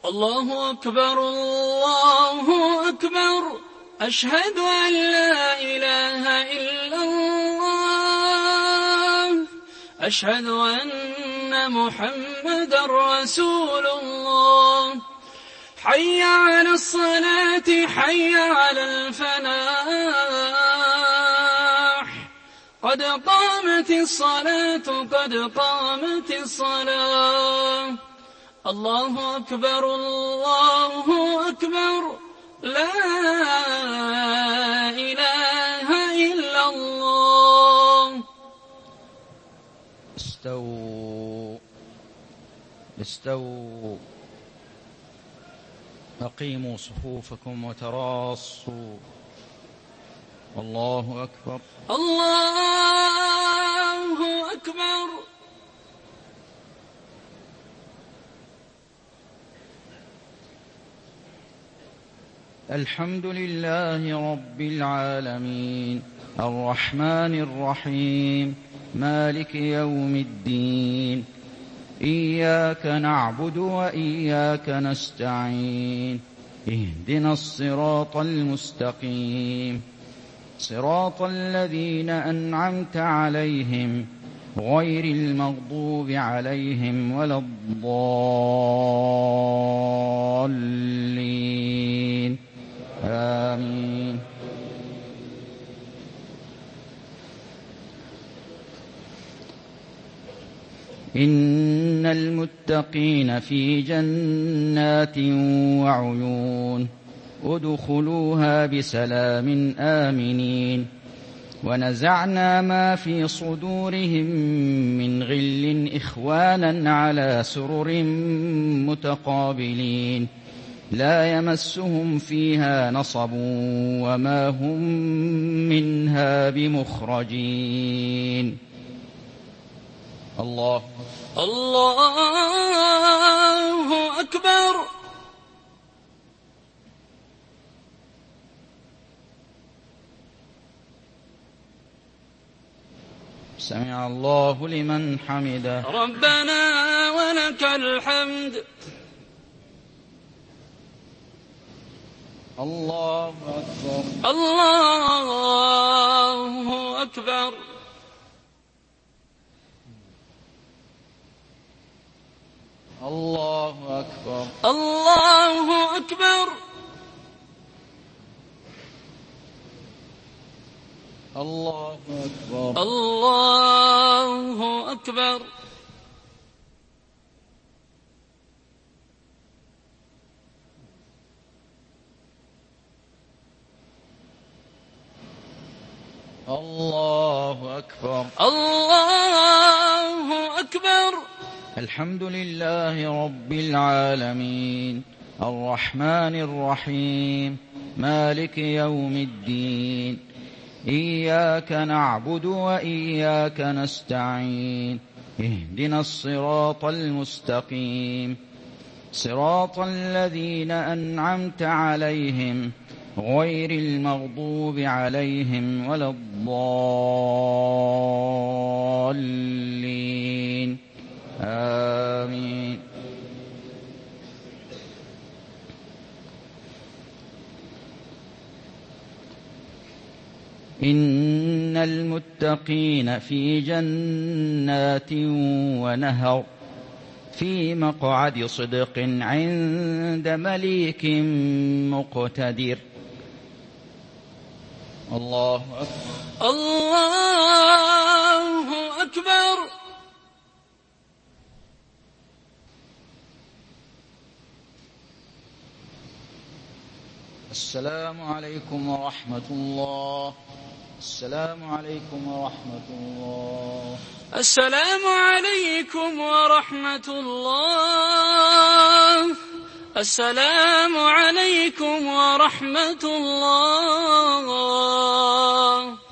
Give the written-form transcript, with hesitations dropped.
الله أكبر الله أكبر، أشهد أن لا إله إلا الله، أشهد أن محمدا رسول الله. حي على الصلاة حي على الفلاح، قد قامت الصلاة قد قامت الصلاة. الله أكبر الله أكبر، لا إله إلا الله. استووا استووا، أقيموا صفوفكم وتراصوا. الله أكبر الله أكبر. الحمد لله رب العالمين، الرحمن الرحيم، مالك يوم الدين، إياك نعبد وإياك نستعين، اهدنا الصراط المستقيم، صراط الذين أنعمت عليهم غير المغضوب عليهم ولا الضالين، آمين. إن المتقين في جنات وعيون، ادخلوها بسلام آمنين. ونزعنا ما في صدورهم من غل إخوانا على سرر متقابلين، لا يمسهم فيها نصب وما هم منها بمخرجين. الله أكبر. سمع الله لمن حمده. ربنا ولك الحمد. الله أكبر الله أكبر. الله أكبر الله أكبر. الله أكبر الله أكبر. الله أكبر الله أكبر. الحمد لله رب العالمين، الرحمن الرحيم، مالك يوم الدين، إياك نعبد وإياك نستعين، اهدنا الصراط المستقيم، صراط الذين أنعمت عليهم غير المغضوب عليهم ولا الضالين، آمين. إن المتقين في جنات ونهر، في مقعد صدق عند مليك مقتدر. الله أكبر الله أكبر. السلام عليكم ورحمة الله. السلام عليكم ورحمة الله. السلام عليكم ورحمة الله. السلام عليكم ورحمة الله.